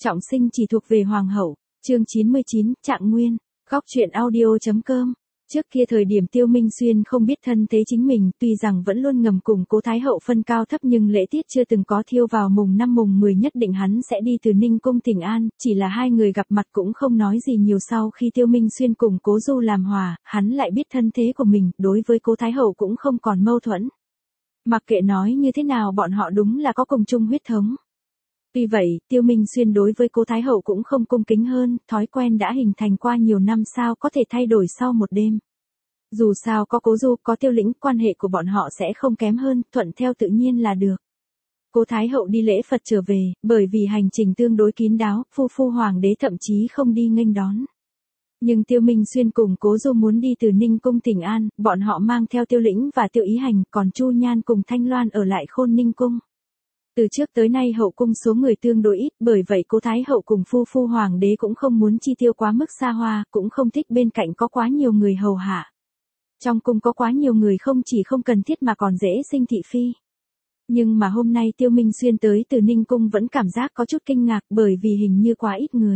Trọng sinh chỉ thuộc về hoàng hậu. Chương 99, Trạng Nguyên. Góc truyện audio.com. Trước kia thời điểm Tiêu Minh Xuyên không biết thân thế chính mình, tuy rằng vẫn luôn ngầm cùng Cố Thái Hậu phân cao thấp nhưng lễ tiết chưa từng có thiêu vào mùng 5 mùng 10 nhất định hắn sẽ đi từ Ninh Cung Thịnh An, chỉ là hai người gặp mặt cũng không nói gì nhiều. Sau khi Tiêu Minh Xuyên cùng Cố Du làm hòa, hắn lại biết thân thế của mình, đối với Cố Thái Hậu cũng không còn mâu thuẫn. Mặc kệ nói như thế nào bọn họ đúng là có cùng chung huyết thống. Tuy vậy, Tiêu Minh Xuyên đối với Cố Thái Hậu cũng không cung kính hơn, thói quen đã hình thành qua nhiều năm sao có thể thay đổi sau một đêm. Dù sao có Cố Du, có Tiêu Lĩnh, quan hệ của bọn họ sẽ không kém hơn, thuận theo tự nhiên là được. Cố Thái Hậu đi lễ Phật trở về, bởi vì hành trình tương đối kín đáo, phu hoàng đế thậm chí không đi nghênh đón. Nhưng Tiêu Minh Xuyên cùng Cố Du muốn đi từ Ninh Cung Thịnh An, bọn họ mang theo Tiêu Lĩnh và Tiêu Ý Hành, còn Chu Nhan cùng Thanh Loan ở lại Khôn Ninh Cung. Từ trước tới nay hậu cung số người tương đối ít, bởi vậy Cố Thái Hậu cùng phu hoàng đế cũng không muốn chi tiêu quá mức xa hoa, cũng không thích bên cạnh có quá nhiều người hầu hạ. Trong cung có quá nhiều người không chỉ không cần thiết mà còn dễ sinh thị phi. Nhưng mà hôm nay Tiêu Minh Xuyên tới từ Ninh Cung vẫn cảm giác có chút kinh ngạc bởi vì hình như quá ít người.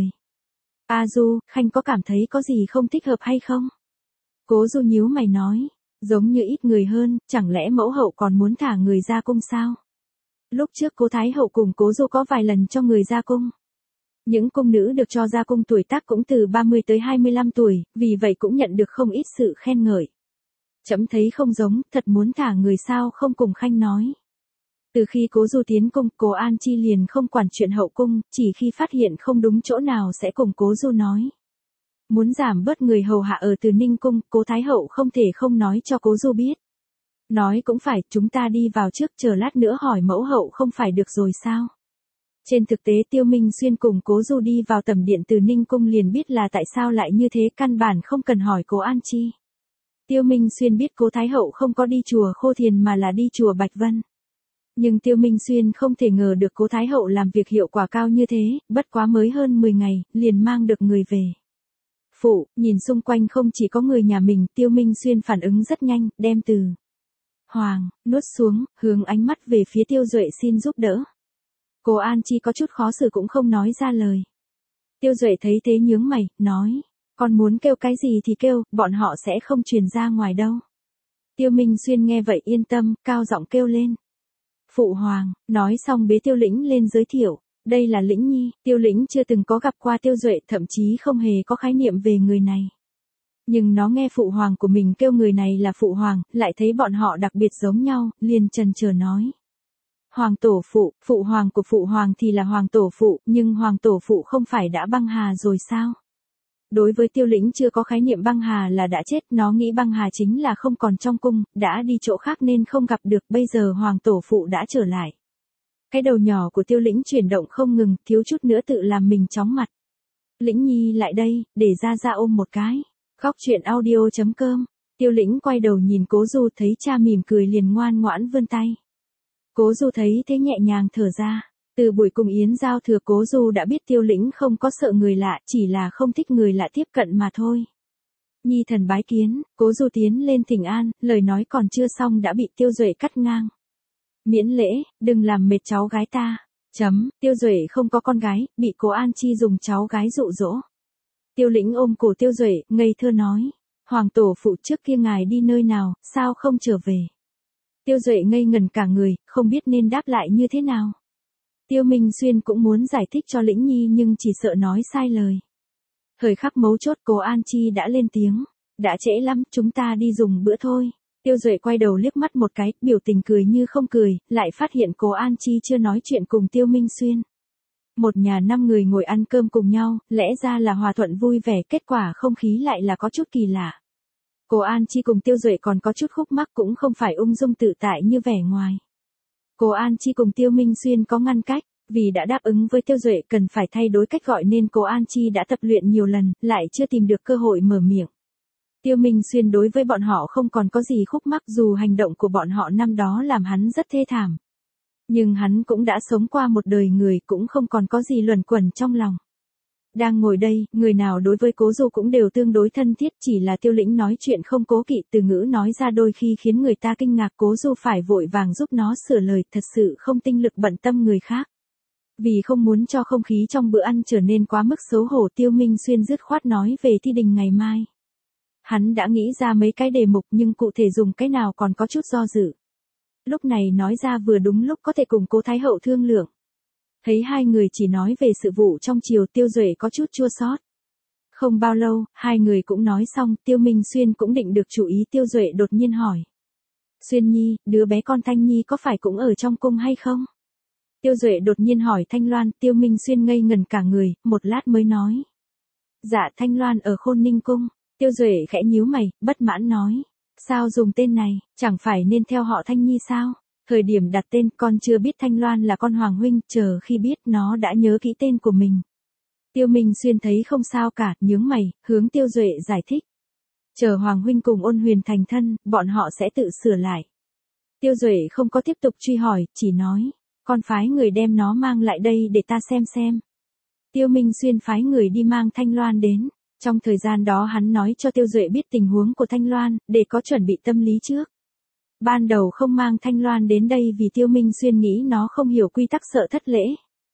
A Du, Khanh có cảm thấy có gì không thích hợp hay không? Cố Du nhíu mày nói, giống như ít người hơn, chẳng lẽ mẫu hậu còn muốn thả người ra cung sao? Lúc trước Cố Thái Hậu cùng Cố Du có vài lần cho người ra cung. Những cung nữ được cho ra cung tuổi tác cũng từ 30 tới 25 tuổi, vì vậy cũng nhận được không ít sự khen ngợi. Chấm thấy không giống, thật muốn thả người sao không cùng Khanh nói. Từ khi Cố Du tiến cung, Cố An Chi liền không quản chuyện hậu cung, chỉ khi phát hiện không đúng chỗ nào sẽ cùng Cố Du nói. Muốn giảm bớt người hầu hạ ở từ Ninh Cung, Cố Thái Hậu không thể không nói cho Cố Du biết. Nói cũng phải, chúng ta đi vào trước, chờ lát nữa hỏi mẫu hậu không phải được rồi sao? Trên thực tế Tiêu Minh Xuyên cùng Cố Du đi vào tầm điện từ Ninh Cung liền biết là tại sao lại như thế, căn bản không cần hỏi Cố An Chi. Tiêu Minh Xuyên biết Cố Thái Hậu không có đi chùa Khô Thiền mà là đi chùa Bạch Vân. Nhưng Tiêu Minh Xuyên không thể ngờ được Cố Thái Hậu làm việc hiệu quả cao như thế, bất quá mới hơn 10 ngày, liền mang được người về. Phụ, nhìn xung quanh không chỉ có người nhà mình, Tiêu Minh Xuyên phản ứng rất nhanh, đem từ Hoàng, nuốt xuống, hướng ánh mắt về phía Tiêu Duệ xin giúp đỡ. Cố An Chi có chút khó xử cũng không nói ra lời. Tiêu Duệ thấy thế nhướng mày, nói, con muốn kêu cái gì thì kêu, bọn họ sẽ không truyền ra ngoài đâu. Tiêu Minh Xuyên nghe vậy yên tâm, cao giọng kêu lên. Phụ hoàng, nói xong bế Tiêu Lĩnh lên giới thiệu, đây là Lĩnh Nhi, Tiêu Lĩnh chưa từng có gặp qua Tiêu Duệ, thậm chí không hề có khái niệm về người này. Nhưng nó nghe phụ hoàng của mình kêu người này là phụ hoàng, lại thấy bọn họ đặc biệt giống nhau, liền chần chờ nói. Hoàng tổ phụ hoàng của phụ hoàng thì là hoàng tổ phụ, nhưng hoàng tổ phụ không phải đã băng hà rồi sao? Đối với Tiêu Lĩnh chưa có khái niệm băng hà là đã chết, nó nghĩ băng hà chính là không còn trong cung, đã đi chỗ khác nên không gặp được, bây giờ hoàng tổ phụ đã trở lại. Cái đầu nhỏ của Tiêu Lĩnh chuyển động không ngừng, thiếu chút nữa tự làm mình chóng mặt. Lĩnh Nhi lại đây, để ra ôm một cái. Góc truyện audio.com. Tiêu Lĩnh quay đầu nhìn Cố Du thấy cha mỉm cười liền ngoan ngoãn vươn tay. Cố Du thấy thế nhẹ nhàng thở ra. Từ buổi cùng yến giao thừa Cố Du đã biết Tiêu Lĩnh không có sợ người lạ, chỉ là không thích người lạ tiếp cận mà thôi. Nhi thần bái kiến, Cố Du tiến lên thỉnh an, lời nói còn chưa xong đã bị Tiêu Duệ cắt ngang. Miễn lễ, đừng làm mệt cháu gái ta. Tiêu Duệ không có con gái, bị Cố An Chi dùng cháu gái dụ dỗ. Tiêu Lĩnh ôm cổ Tiêu Duệ, ngây thơ nói. Hoàng tổ phụ trước kia ngài đi nơi nào, sao không trở về? Tiêu Duệ ngây ngẩn cả người, không biết nên đáp lại như thế nào. Tiêu Minh Xuyên cũng muốn giải thích cho Lĩnh Nhi nhưng chỉ sợ nói sai lời. Thời khắc mấu chốt Cố An Chi đã lên tiếng. Đã trễ lắm, chúng ta đi dùng bữa thôi. Tiêu Duệ quay đầu liếc mắt một cái, biểu tình cười như không cười, lại phát hiện Cố An Chi chưa nói chuyện cùng Tiêu Minh Xuyên. Một nhà 5 người ngồi ăn cơm cùng nhau, lẽ ra là hòa thuận vui vẻ, kết quả không khí lại là có chút kỳ lạ. Cố An Chi cùng Tiêu Duệ còn có chút khúc mắc cũng không phải ung dung tự tại như vẻ ngoài. Cố An Chi cùng Tiêu Minh Xuyên có ngăn cách, vì đã đáp ứng với Tiêu Duệ cần phải thay đổi cách gọi nên Cố An Chi đã tập luyện nhiều lần, lại chưa tìm được cơ hội mở miệng. Tiêu Minh Xuyên đối với bọn họ không còn có gì khúc mắc dù hành động của bọn họ năm đó làm hắn rất thê thảm. Nhưng hắn cũng đã sống qua một đời người cũng không còn có gì luẩn quẩn trong lòng. Đang ngồi đây, người nào đối với Cố Du cũng đều tương đối thân thiết, chỉ là Tiêu Lĩnh nói chuyện không cố kỵ, từ ngữ nói ra đôi khi khiến người ta kinh ngạc, Cố Du phải vội vàng giúp nó sửa lời, thật sự không tinh lực bận tâm người khác. Vì không muốn cho không khí trong bữa ăn trở nên quá mức xấu hổ, Tiêu Minh Xuyên dứt khoát nói về thi đình ngày mai. Hắn đã nghĩ ra mấy cái đề mục nhưng cụ thể dùng cái nào còn có chút do dự. Lúc này nói ra vừa đúng lúc có thể cùng Cố Thái Hậu thương lượng. Thấy hai người chỉ nói về sự vụ trong triều, Tiêu Duệ có chút chua xót. Không bao lâu, hai người cũng nói xong, Tiêu Minh Xuyên cũng định được chủ ý, Tiêu Duệ đột nhiên hỏi. Xuyên Nhi, đứa bé con Thanh Nhi có phải cũng ở trong cung hay không? Tiêu Duệ đột nhiên hỏi Thanh Loan, Tiêu Minh Xuyên ngây ngẩn cả người, một lát mới nói. Dạ, Thanh Loan ở Khôn Ninh Cung. Tiêu Duệ khẽ nhíu mày, bất mãn nói. Sao dùng tên này, chẳng phải nên theo họ Thanh Nhi sao? Thời điểm đặt tên con chưa biết Thanh Loan là con Hoàng huynh, chờ khi biết nó đã nhớ kỹ tên của mình. Tiêu Minh Xuyên thấy không sao cả, nhướng mày, hướng Tiêu Duệ giải thích. Chờ Hoàng huynh cùng Ôn Huyền thành thân, bọn họ sẽ tự sửa lại. Tiêu Duệ không có tiếp tục truy hỏi, chỉ nói. Con phái người đem nó mang lại đây để ta xem. Tiêu Minh Xuyên phái người đi mang Thanh Loan đến. Trong thời gian đó hắn nói cho Tiêu Duệ biết tình huống của Thanh Loan, để có chuẩn bị tâm lý trước. Ban đầu không mang Thanh Loan đến đây vì Tiêu Minh Xuyên nghĩ nó không hiểu quy tắc, sợ thất lễ.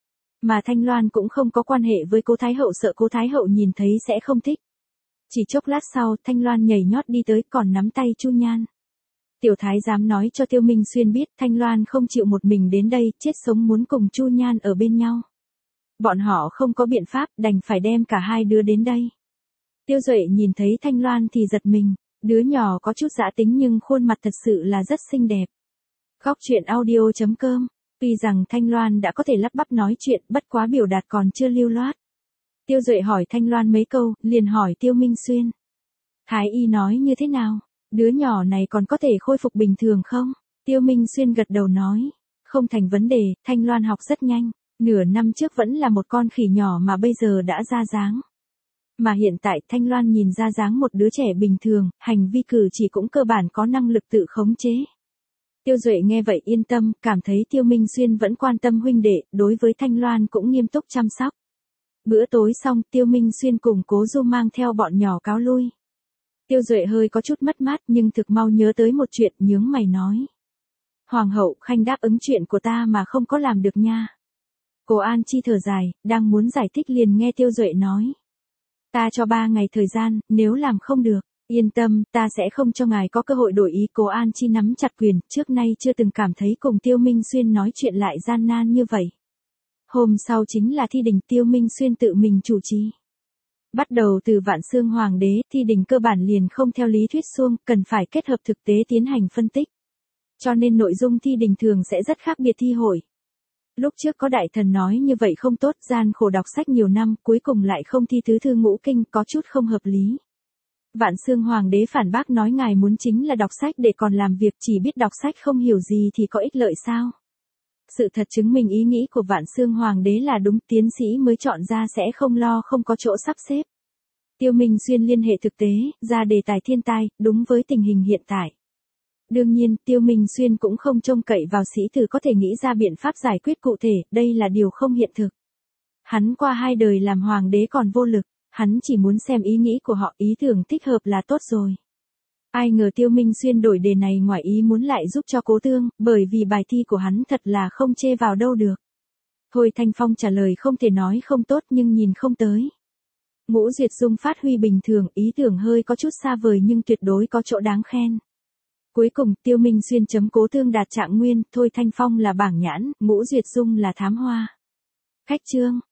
Mà Thanh Loan cũng không có quan hệ với Cố Thái Hậu, sợ Cố Thái Hậu nhìn thấy sẽ không thích. Chỉ chốc lát sau, Thanh Loan nhảy nhót đi tới, còn nắm tay Chu Nhan. Tiểu thái giám nói cho Tiêu Minh Xuyên biết Thanh Loan không chịu một mình đến đây, chết sống muốn cùng Chu Nhan ở bên nhau. Bọn họ không có biện pháp, đành phải đem cả hai đứa đến đây. Tiêu Duệ nhìn thấy Thanh Loan thì giật mình, đứa nhỏ có chút dã tính nhưng khuôn mặt thật sự là rất xinh đẹp. Góc truyện audio.com, tuy rằng Thanh Loan đã có thể lắp bắp nói chuyện, bất quá biểu đạt còn chưa lưu loát. Tiêu Duệ hỏi Thanh Loan mấy câu, liền hỏi Tiêu Minh Xuyên. Thái y nói như thế nào? Đứa nhỏ này còn có thể khôi phục bình thường không? Tiêu Minh Xuyên gật đầu nói. Không thành vấn đề, Thanh Loan học rất nhanh. Nửa năm trước vẫn là một con khỉ nhỏ mà bây giờ đã ra dáng. Mà hiện tại Thanh Loan nhìn ra dáng một đứa trẻ bình thường, hành vi cử chỉ cũng cơ bản có năng lực tự khống chế. Tiêu Duệ nghe vậy yên tâm, cảm thấy Tiêu Minh Xuyên vẫn quan tâm huynh đệ, đối với Thanh Loan cũng nghiêm túc chăm sóc. Bữa tối xong, Tiêu Minh Xuyên cùng Cố Du mang theo bọn nhỏ cáo lui. Tiêu Duệ hơi có chút mất mát nhưng thực mau nhớ tới một chuyện, nhướng mày nói. Hoàng hậu, khanh đáp ứng chuyện của ta mà không có làm được nha. Cố An Chi thở dài, đang muốn giải thích liền nghe Tiêu Duệ nói. Ta cho 3 ngày thời gian, nếu làm không được, yên tâm, ta sẽ không cho ngài có cơ hội đổi ý. Cố An Chi nắm chặt quyền, trước nay chưa từng cảm thấy cùng Tiêu Minh Xuyên nói chuyện lại gian nan như vậy. Hôm sau chính là thi đình, Tiêu Minh Xuyên tự mình chủ trì. Bắt đầu từ Vạn Xương Hoàng đế, thi đình cơ bản liền không theo lý thuyết suông, cần phải kết hợp thực tế tiến hành phân tích. Cho nên nội dung thi đình thường sẽ rất khác biệt thi hội. Lúc trước có đại thần nói như vậy không tốt, gian khổ đọc sách nhiều năm, cuối cùng lại không thi tứ thư ngũ kinh, có chút không hợp lý. Vạn Xương Hoàng đế phản bác nói ngài muốn chính là đọc sách để còn làm việc, chỉ biết đọc sách không hiểu gì thì có ích lợi sao? Sự thật chứng minh ý nghĩ của Vạn Xương Hoàng đế là đúng, tiến sĩ mới chọn ra sẽ không lo không có chỗ sắp xếp. Tiêu Minh Xuyên liên hệ thực tế, ra đề tài thiên tai, đúng với tình hình hiện tại. Đương nhiên, Tiêu Minh Xuyên cũng không trông cậy vào sĩ tử có thể nghĩ ra biện pháp giải quyết cụ thể, đây là điều không hiện thực. Hắn qua 2 đời làm hoàng đế còn vô lực, hắn chỉ muốn xem ý nghĩ của họ, ý tưởng thích hợp là tốt rồi. Ai ngờ Tiêu Minh Xuyên đổi đề này ngoài ý muốn lại giúp cho Cố Tương, bởi vì bài thi của hắn thật là không chê vào đâu được. Thôi Thanh Phong trả lời không thể nói không tốt nhưng nhìn không tới. Ngũ Duyệt Dung phát huy bình thường, ý tưởng hơi có chút xa vời nhưng tuyệt đối có chỗ đáng khen. Cuối cùng, Tiêu Minh Xuyên chấm Cố Tương đạt trạng nguyên, Thôi Thanh Phong là bảng nhãn, Ngũ Duyệt Dung là thám hoa. Khách chương.